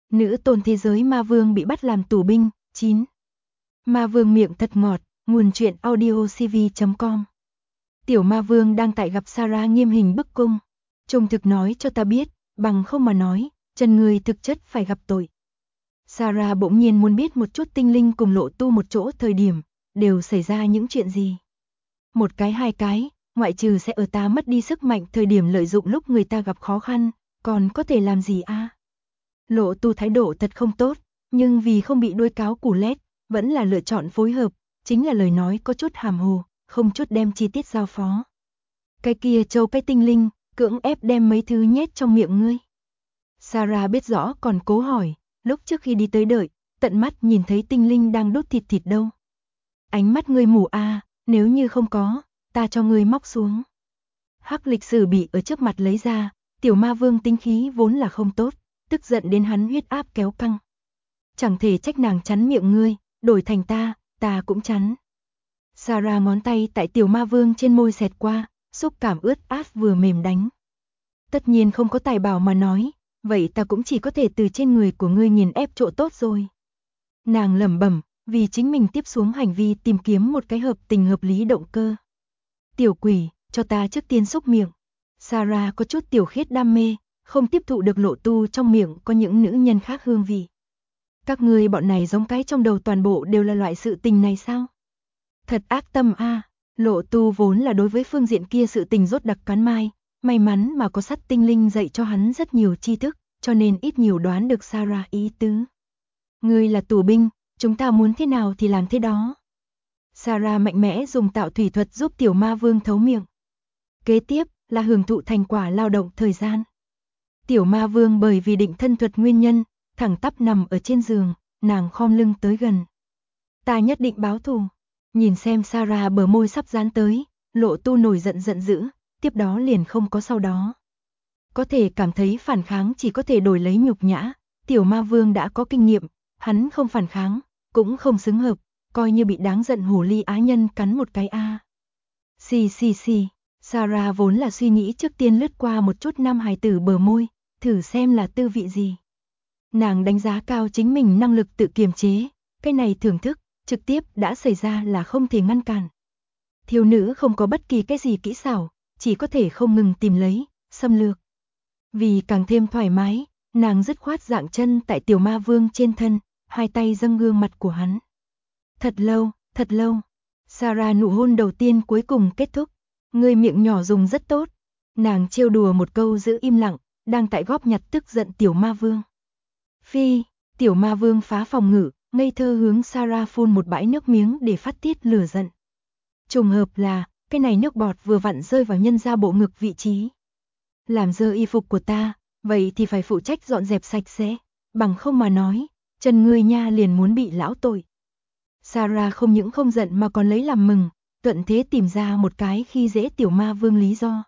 Nữ tôn thế giới ma vương bị bắt làm tù binh. 9. Ma vương miệng thật ngọt, nguồn truyện audiocv.com. Tiểu ma vương đang tại gặp Sarah nghiêm hình bức cung. Trông thực nói cho ta biết, bằng không mà nói, chân người thực chất phải gặp tội. Sarah bỗng nhiên muốn biết một chút tinh linh cùng Lộ Tu một chỗ thời điểm, đều xảy ra những chuyện gì. Một cái hai cái, ngoại trừ sẽ ở ta mất đi sức mạnh thời điểm lợi dụng lúc người ta gặp khó khăn, còn có thể làm gì a? Lộ Tu thái độ thật không tốt, nhưng vì không bị đuôi cáo củ lét, vẫn là lựa chọn phối hợp, chính là lời nói có chút hàm hồ, không chút đem chi tiết giao phó. Cái kia châu cái tinh linh, cưỡng ép đem mấy thứ nhét trong miệng ngươi. Sarah biết rõ còn cố hỏi, lúc trước khi đi tới đợi, tận mắt nhìn thấy tinh linh đang đốt thịt đâu. Ánh mắt ngươi mù a, nếu như không có, ta cho ngươi móc xuống. Hắc lịch sử bị ở trước mặt lấy ra, tiểu ma vương tính khí vốn là không tốt, tức giận đến hắn huyết áp kéo căng. Chẳng thể trách nàng chắn miệng ngươi, đổi thành ta cũng chắn. Sarah ngón tay tại tiểu ma vương trên môi xẹt qua, xúc cảm ướt át vừa mềm đánh. Tất nhiên không có tài bảo mà nói, vậy ta cũng chỉ có thể từ trên người của ngươi nghiền ép chỗ tốt rồi. Nàng lẩm bẩm, vì chính mình tiếp xuống hành vi tìm kiếm một cái hợp tình hợp lý động cơ. Tiểu quỷ, cho ta trước tiên xúc miệng. Sarah có chút tiểu khiết đam mê, không tiếp thụ được Lộ Tu trong miệng có những nữ nhân khác hương vị. Các ngươi bọn này giống cái trong đầu toàn bộ đều là loại sự tình này sao? Thật ác tâm a. Lộ Tu vốn là đối với phương diện kia sự tình rốt đặc cán mai, may mắn mà có sắt tinh linh dạy cho hắn rất nhiều tri thức, cho nên ít nhiều đoán được Sarah ý tứ. Ngươi là tù binh, chúng ta muốn thế nào thì làm thế đó. Sarah mạnh mẽ dùng tạo thủy thuật giúp tiểu ma vương thấu miệng. Kế tiếp là hưởng thụ thành quả lao động thời gian. Tiểu ma vương bởi vì định thân thuật nguyên nhân, thẳng tắp nằm ở trên giường, nàng khom lưng tới gần. Ta nhất định báo thù. Nhìn xem Sarah bờ môi sắp dán tới, Lộ Tu nổi giận dữ, tiếp đó liền không có sau đó. Có thể cảm thấy phản kháng chỉ có thể đổi lấy nhục nhã, tiểu ma vương đã có kinh nghiệm, hắn không phản kháng, cũng không xứng hợp, coi như bị đáng giận hồ ly á nhân cắn một cái a. Xì. Sarah vốn là suy nghĩ trước tiên lướt qua một chút nam hài tử bờ môi, thử xem là tư vị gì. Nàng đánh giá cao chính mình năng lực tự kiềm chế, cái này thưởng thức, trực tiếp đã xảy ra là không thể ngăn cản. Thiếu nữ không có bất kỳ cái gì kỹ xảo, chỉ có thể không ngừng tìm lấy, xâm lược. Vì càng thêm thoải mái, nàng dứt khoát dạng chân tại tiểu ma vương trên thân, hai tay dâng gương mặt của hắn. Thật lâu, Sarah nụ hôn đầu tiên cuối cùng kết thúc, ngươi miệng nhỏ dùng rất tốt. Nàng trêu đùa một câu giữ im lặng, đang tại góp nhặt tức giận tiểu ma vương. Phi, tiểu ma vương phá phòng ngự, ngây thơ hướng Sarah phun một bãi nước miếng để phát tiết lửa giận. Trùng hợp là, cái này nước bọt vừa vặn rơi vào nhân ra bộ ngực vị trí. Làm dơ y phục của ta, vậy thì phải phụ trách dọn dẹp sạch sẽ, bằng không mà nói, chân ngươi nha liền muốn bị lão tội. Sarah không những không giận mà còn lấy làm mừng, thuận thế tìm ra một cái khi dễ tiểu ma vương lý do.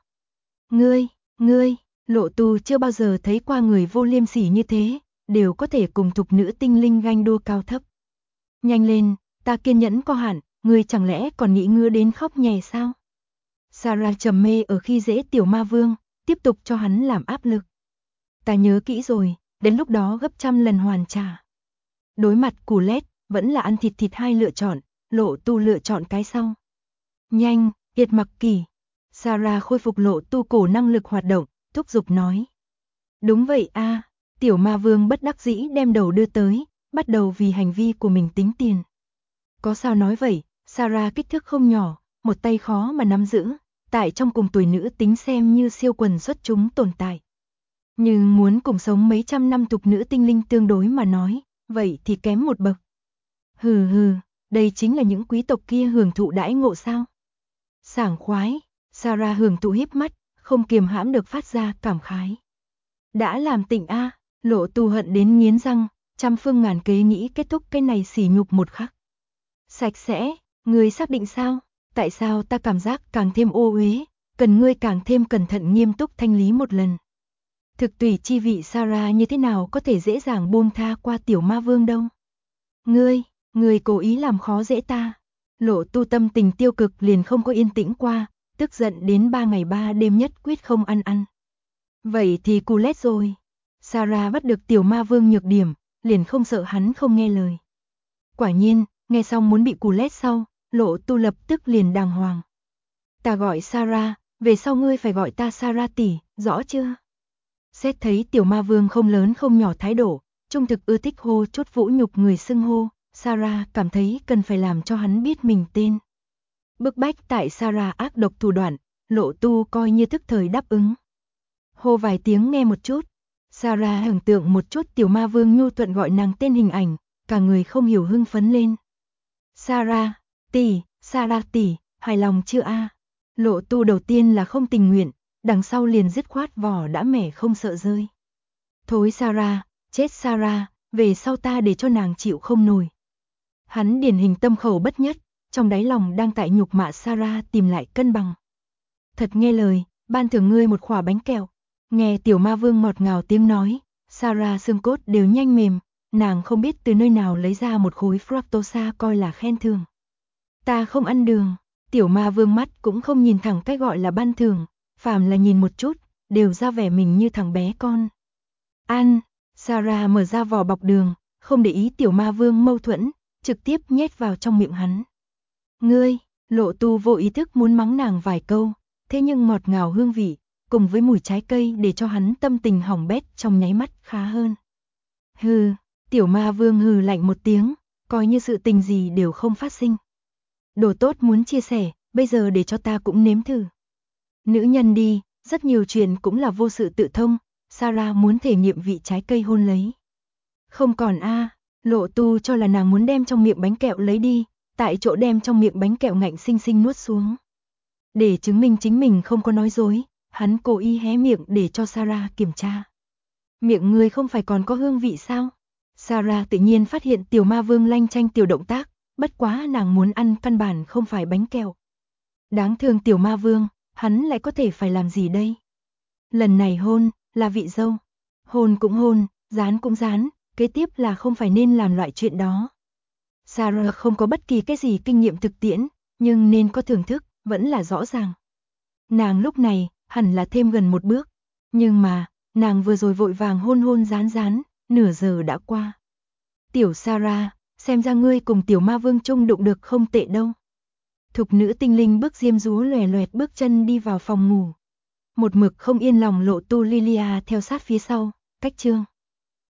Ngươi, Lộ Tu chưa bao giờ thấy qua người vô liêm sỉ như thế, đều có thể cùng thục nữ tinh linh ganh đua cao thấp. Nhanh lên, ta kiên nhẫn có hạn, ngươi chẳng lẽ còn nghĩ ngứa đến khóc nhè sao? Sarah trầm mê ở khi dễ tiểu ma vương, tiếp tục cho hắn làm áp lực. Ta nhớ kỹ rồi, đến lúc đó gấp trăm lần hoàn trả. Đối mặt củ lét, vẫn là ăn thịt hai lựa chọn, Lộ Tu lựa chọn cái sau. Nhanh, Kiệt Mặc Kỳ. Sarah khôi phục Lộ Tu cổ năng lực hoạt động, thúc giục nói. Đúng vậy a. Tiểu ma vương bất đắc dĩ đem đầu đưa tới, bắt đầu vì hành vi của mình tính tiền. Có sao nói vậy, Sarah kích thước không nhỏ, một tay khó mà nắm giữ, tại trong cùng tuổi nữ tính xem như siêu quần xuất chúng tồn tại. Nhưng muốn cùng sống mấy trăm năm tục nữ tinh linh tương đối mà nói, vậy thì kém một bậc. Hừ, đây chính là những quý tộc kia hưởng thụ đãi ngộ sao? Sảng khoái, Sarah hưởng thụ híp mắt, không kiềm hãm được phát ra cảm khái. Đã làm tỉnh a. Lộ Tu hận đến nghiến răng, trăm phương ngàn kế nghĩ kết thúc cái này sỉ nhục một khắc. Sạch sẽ, ngươi xác định sao? Tại sao ta cảm giác càng thêm ô uế, cần ngươi càng thêm cẩn thận nghiêm túc thanh lý một lần. Thực tùy chi vị Sarah như thế nào có thể dễ dàng buông tha qua tiểu ma vương đâu. Ngươi cố ý làm khó dễ ta. Lộ Tu tâm tình tiêu cực liền không có yên tĩnh qua, tức giận đến 3 ngày 3 đêm nhất quyết không ăn. Vậy thì cù lét rồi. Sarah bắt được tiểu ma vương nhược điểm, liền không sợ hắn không nghe lời. Quả nhiên, nghe xong muốn bị cù lét sau, Lộ Tu lập tức liền đàng hoàng. Ta gọi Sarah, về sau ngươi phải gọi ta Sarah tỷ, rõ chưa? Xét thấy tiểu ma vương không lớn không nhỏ thái độ, trung thực ưa thích hô chút vũ nhục người xưng hô, Sarah cảm thấy cần phải làm cho hắn biết mình tên. Bức bách tại Sarah ác độc thủ đoạn, Lộ Tu coi như tức thời đáp ứng. Hô vài tiếng nghe một chút, Sarah tưởng tượng một chút tiểu ma vương nhu thuận gọi nàng tên hình ảnh, cả người không hiểu hưng phấn lên. Sarah tỷ, hài lòng chưa a? Lộ Tu đầu tiên là không tình nguyện, đằng sau liền dứt khoát vỏ đã mẻ không sợ rơi. Thối Sarah, chết Sarah, về sau ta để cho nàng chịu không nổi. Hắn điển hình tâm khẩu bất nhất, trong đáy lòng đang tại nhục mạ Sarah tìm lại cân bằng. Thật nghe lời, ban thưởng ngươi một khỏa bánh kẹo. Nghe tiểu ma vương ngọt ngào tiếng nói, Sarah xương cốt đều nhanh mềm, nàng không biết từ nơi nào lấy ra một khối fructosa coi là khen thưởng. Ta không ăn đường, tiểu ma vương mắt cũng không nhìn thẳng cái gọi là ban thưởng, phàm là nhìn một chút, đều ra vẻ mình như thằng bé con. Ăn, Sarah mở ra vỏ bọc đường, không để ý tiểu ma vương mâu thuẫn, trực tiếp nhét vào trong miệng hắn. Ngươi, Lộ Tu vô ý thức muốn mắng nàng vài câu, thế nhưng ngọt ngào hương vị, cùng với mùi trái cây để cho hắn tâm tình hỏng bét trong nháy mắt khá hơn. Hừ, tiểu ma vương hừ lạnh một tiếng, coi như sự tình gì đều không phát sinh. Đồ tốt muốn chia sẻ, bây giờ để cho ta cũng nếm thử. Nữ nhân đi, rất nhiều chuyện cũng là vô sự tự thông, Sarah muốn thể nghiệm vị trái cây hôn lấy. Không còn a, Lộ Tu cho là nàng muốn đem trong miệng bánh kẹo lấy đi, tại chỗ đem trong miệng bánh kẹo ngạnh xinh xinh nuốt xuống. Để chứng minh chính mình không có nói dối, hắn cố ý hé miệng để cho Sarah kiểm tra. Miệng người không phải còn có hương vị sao? Sarah tự nhiên phát hiện tiểu ma vương lanh chanh tiểu động tác, bất quá nàng muốn ăn căn bản không phải bánh kẹo. Đáng thương tiểu ma vương, hắn lại có thể phải làm gì đây? Lần này hôn, là vị dâu. Hôn cũng hôn, dán cũng dán, kế tiếp là không phải nên làm loại chuyện đó. Sarah không có bất kỳ cái gì kinh nghiệm thực tiễn, nhưng nên có thưởng thức, vẫn là rõ ràng. Nàng lúc này, hẳn là thêm gần một bước. Nhưng mà, nàng vừa rồi vội vàng hôn hôn dán dán, nửa giờ đã qua. Tiểu Sarah, xem ra ngươi cùng tiểu ma vương chung đụng được không tệ đâu. Thục nữ tinh linh bước diêm dúa lòe loẹt bước chân đi vào phòng ngủ. Một mực không yên lòng Lộ Tu Lilia theo sát phía sau, cách chương.